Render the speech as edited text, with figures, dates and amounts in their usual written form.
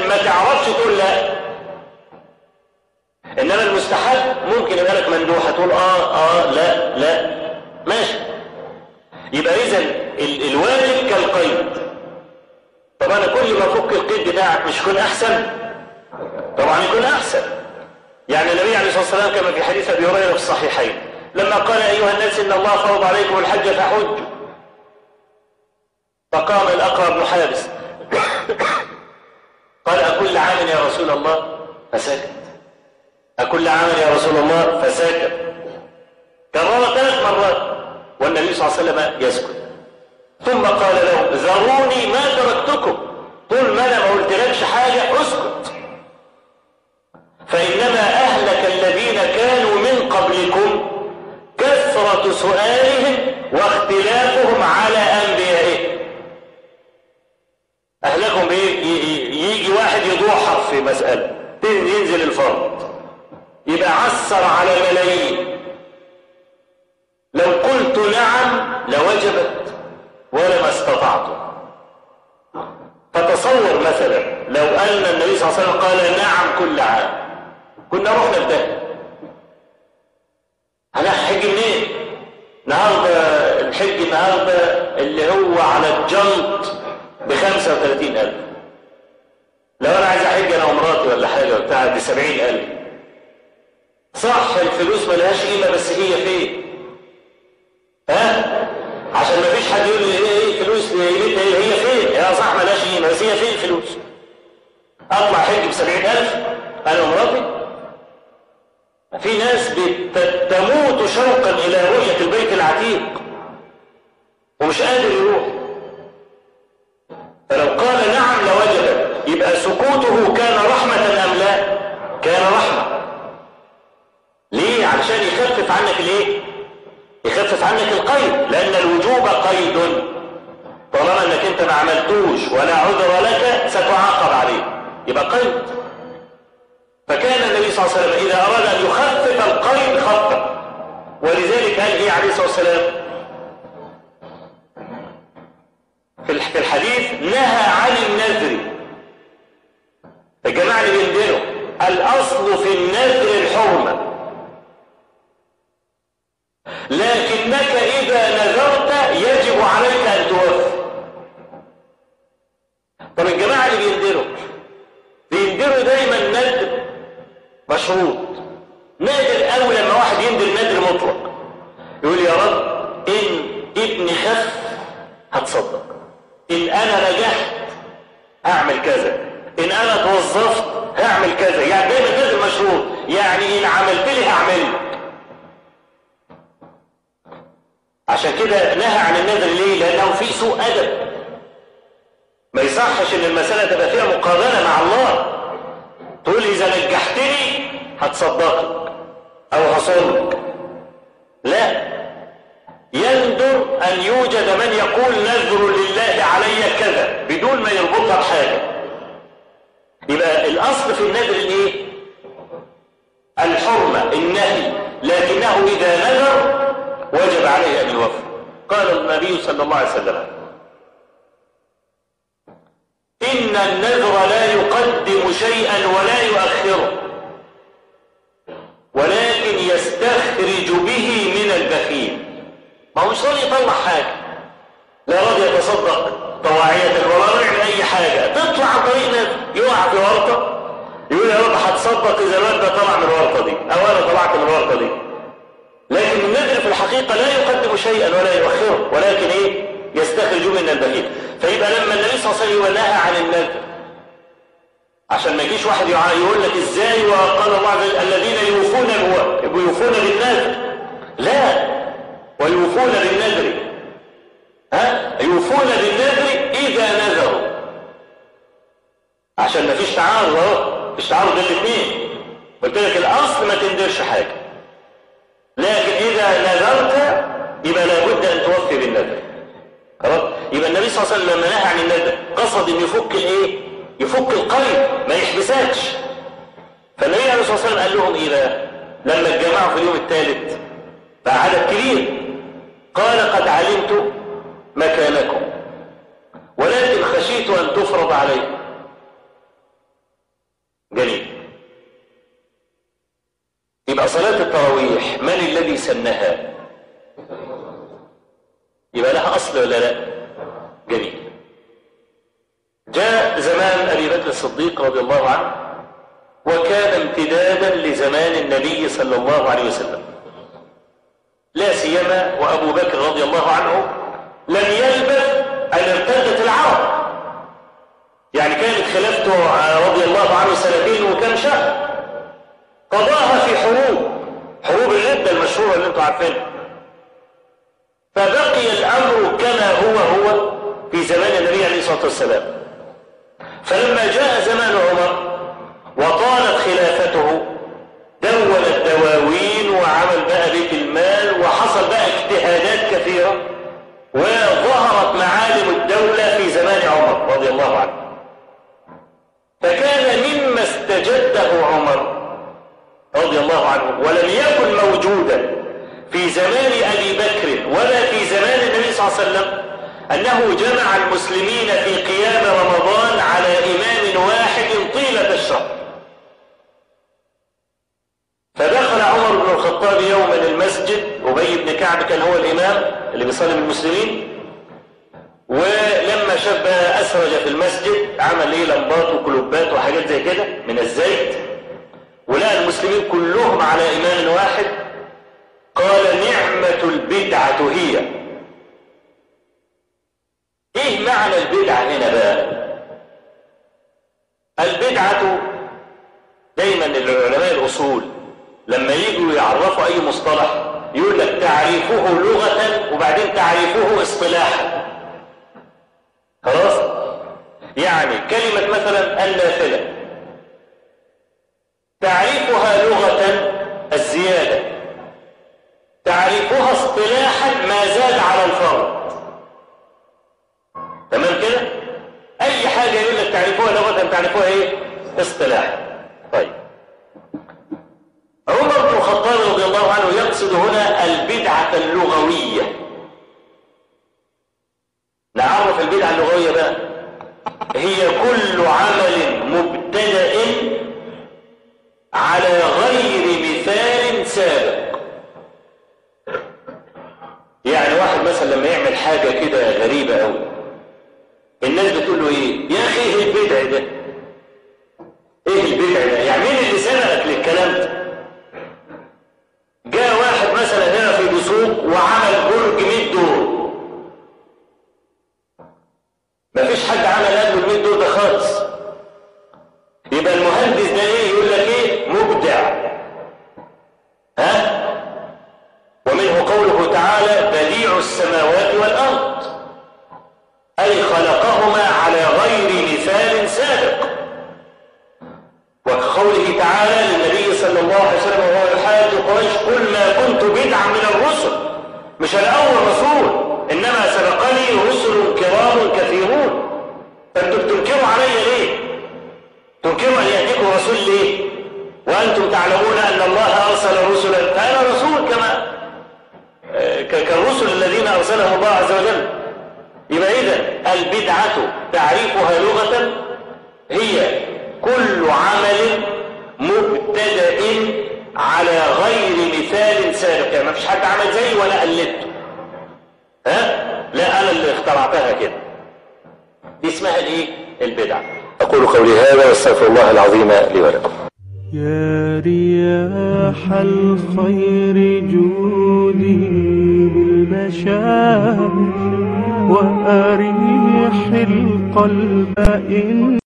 ما تعرفش تقول لا. انما المستحب ممكن يبقى لك مندوحه تقول لا لا ماشي. يبقى اذا الواجب كالقيد. طب انا كل ما افك القيد بتاعك مش يكون احسن؟ طبعا يكون احسن. يعني النبي عليه الصلاه والسلام كما في حديث ابي هريره في الصحيحين لما قال ايها الناس ان الله فرض عليكم الحج فحجوا، فقام الاقرع بن حابس قال أكل عام يا رسول الله؟ فسكت. أكل عام يا رسول الله؟ فسكت. كرر 3 مرات والنبي صلى الله عليه وسلم يسكت. ثم قال له ذروني ما تركتكم، طول ما انا ما قلتلكش حاجه اسكت. فانما اهلك الذين كانوا من قبلكم كثره سؤالهم واختلافهم على انبيائهم. اهلكم بايه؟ يجي واحد يدوحر في مساله ينزل الفرض يبقى عسر على ملايين. لو قلت نعم لوجبت ولما استطعت. فتصور مثلا لو أن النبي صلى الله عليه وسلم قال نعم كل عام كنا رحنا الدهر. هنحج منين؟ النهارده الحج النهارده اللي هو على الجلط ب35,000. لو انا عايز احج انا ومراتي ولا حاجه بتاع ب70,000. صح الفلوس ملهاش قيمه بس هي فين؟ عشان ما فيش حد يقول لي ايه فلوس قيمتها هي فين؟ يا صح ملهاش قيمه بس هي فين الفلوس؟ اطلع حج ب70,000 انا ومراتي؟ في ناس تموت شوقا الى رؤيه البيت العتيق ومش قادر يروح. فلو قال نعم لوجبت. يبقى سكوته كان رحمه ام لا؟ كان رحمه. ليه؟ علشان يخفف عنك الايه؟ يخفف عنك القيد، لأن الوجوب قيد. طالما أنك أنت ما عملتوش ولا عذر لك ستعاقب عليه، يبقى قيد. فكان النبي صلى الله عليه وسلم إذا أراد أن يخفف القيد خفف. ولذلك قال إيه عليه الصلاة والسلام في الحديث؟ نهى عن النذر. الجماعة اللي بيندروا الأصل في النذر الحرمة، لكنك إذا نذرت يجب عليك أن توفي. طب الجماعة اللي بيندروا دايما نذر مشروط. نادر قوي لما واحد يندر نذر مطلق يقول يا رب إن ابني خف هتصدق، إن أنا نجحت هعمل كذا، إن أنا توظفت هعمل كذا. يعني دايما نذر مشروط، يعني إن عملت لي هعمله. عشان كده نهى عن النذر. ليه؟ لأنه في سوء أدب. ما يصحش إن المسألة تبقى فيها مقارنة مع الله. تقول إذا نجحتني هتصدقك أو هصومك. لا، يندر أن يوجد من يقول نذر لله علي كذا بدون ما يربطها بحاجة. يبقى الأصل في النذر الإيه؟ الحرمة، النهي. لكنه إذا نذر وجب عليه أن يوفي. قال النبي صلى الله عليه وسلم إن النذر لا يقدم شيئا ولا يؤخره ولكن يستخرج به من البخيل. ما هو مش راضي يطلع حاجة، لا راضي يتصدق طواعية ولا راضي يعمل أي حاجة، تطلع عن طريق نذر يقع في ورطة يقول يا رب هتصدق إذا الواد ده طلع من الورطة دي أو أنا طلعت من الورطة دي. لكن النذر في الحقيقة لا يقدم شيئا ولا يؤخره ولكن ايه؟ يستخرج من البخيل. فيبقى لما النبي صلى الله عليه وسلم نهى عن النذر عشان ما يجيش واحد يقول لك ازاي وقال الله عز وجل الذين يوفون بالنذر. لا، ويوفون بالنذر يوفون بالنذر إذا نذروا. عشان ما فيش تعارض اهو، مفيش تعارض بين الاثنين. قلت لك الأصل ما تندرش حاجة، لكن إذا نذرت يبقى لابد أن توفي بالنذر. خلاص؟ يبقى النبي صلى الله عليه وسلم لما نهى عن النذر قصد أن يفك الإيه؟ يفك القيد، ما يحبسكش. فالنبي عليه الصلاة والسلام قال لهم إيه بقى؟ لما اتجمعوا في اليوم الثالث بقى عدد كبير، قال قد علمت مكانكم ولكن خشيت أن تفرض عليكم. يبقى صلاة التراويح من الذي سنها؟ يبقى لها أصل ولا لا؟ جميل. جاء زمان أبي بكر الصديق رضي الله عنه وكان امتدادا لزمان النبي صلى الله عليه وسلم، لا سيما وأبو بكر رضي الله عنه لم يلبث أن ارتدت العرب، يعني كانت خلافته رضي الله عنه سنتين وكم شهر، قضاها في حروب الردة المشهورة اللي انتم عارفينها، فبقي الأمر كما هو في زمان النبي عليه الصلاة والسلام. فلما جاء زمان عمر وطالت خلافته دون الدواوين وعمل بقى بيت المال وحصل بقى اجتهادات كثيرة وظهرت معالم الدولة في زمان عمر رضي الله عنه. فكان مما استجده عمر رضي الله عنه ولم يكن موجودا في زمان أبي بكر ولا في زمان النبي صلى الله عليه وسلم أنه جمع المسلمين في قيام رمضان على إمام واحد طيلة الشهر. فدخل عمر بن الخطاب يوما المسجد، أبي بن كعب كان هو الإمام اللي بيصلي بالمسلمين، ولما شاف بقى أسرج في المسجد عمل ليه لمبات وكلوبات وحاجات زي كده من الزيت، ولقى المسلمين كلهم على إمام واحد، قال نعمة البدعة هي. ايه معنى البدعة هنا بقى؟ البدعة دايما العلماء الأصول لما يجوا يعرفوا أي مصطلح يقول لك تعريفه لغة وبعدين تعريفه اصطلاحا. خلاص؟ يعني كلمة مثلا النافلة تعريفها لغة الزيادة، تعريفها اصطلاحا ما زاد على الفرض. تمام كده؟ أي حاجة يقول لك تعريفها لغة تعريفها إيه؟ اصطلاحا. طيب عمر بن الخطاب رضي الله عنه يقصد هنا البدعة اللغوية. نعرف البدعة اللغوية بقى، هي كل عمل مبتدأ على غير مثال سابق. يعني واحد مثلا لما يعمل حاجة كده غريبة أوي الناس بتقول له ايه؟ يا اخي ايه البدع ده؟ ايه البدع ده؟ يعني مين اللي سبقك للكلام ده؟ جاء واحد مثلا هنا في دسوق وعمل برج 100 دور، مفيش حد عمل قبله ال 100 دور ده خالص. يبقى المهندس ده ايه؟ يقول لك ايه؟ مبدع. ها؟ ومنه قوله تعالى بديع السماوات والارض، أي خلقهما على غير مثال سابق. وكقوله تعالى للنبي صلى الله عليه وسلم وهو يحاج قريش قل ما كنت بدعا من الرسل، مش أنا أول رسول إنما سبقني رسل كرام كثيرون. فأنتم بتنكروا علي ليه؟ تنكروا أن يأتيكم رسول ليه؟ وأنتم تعلمون أن الله أرسل رسلا، فأنا رسول كالرسل الذين أرسلهم الله عز وجل. يبقى إذن البدعة تعريفها لغة هي كل عمل مبتدأ على غير مثال سابق، يعني ما فيش حد عمل زي ولا قلدته. ها؟ لا أنا اللي اخترعتها كده. دي اسمها الايه؟ البدعة. أقول قولي هذا واستغفر الله العظيم لي ولكم. يا رياح الخير جودي بالبشائر وأريح القلب إن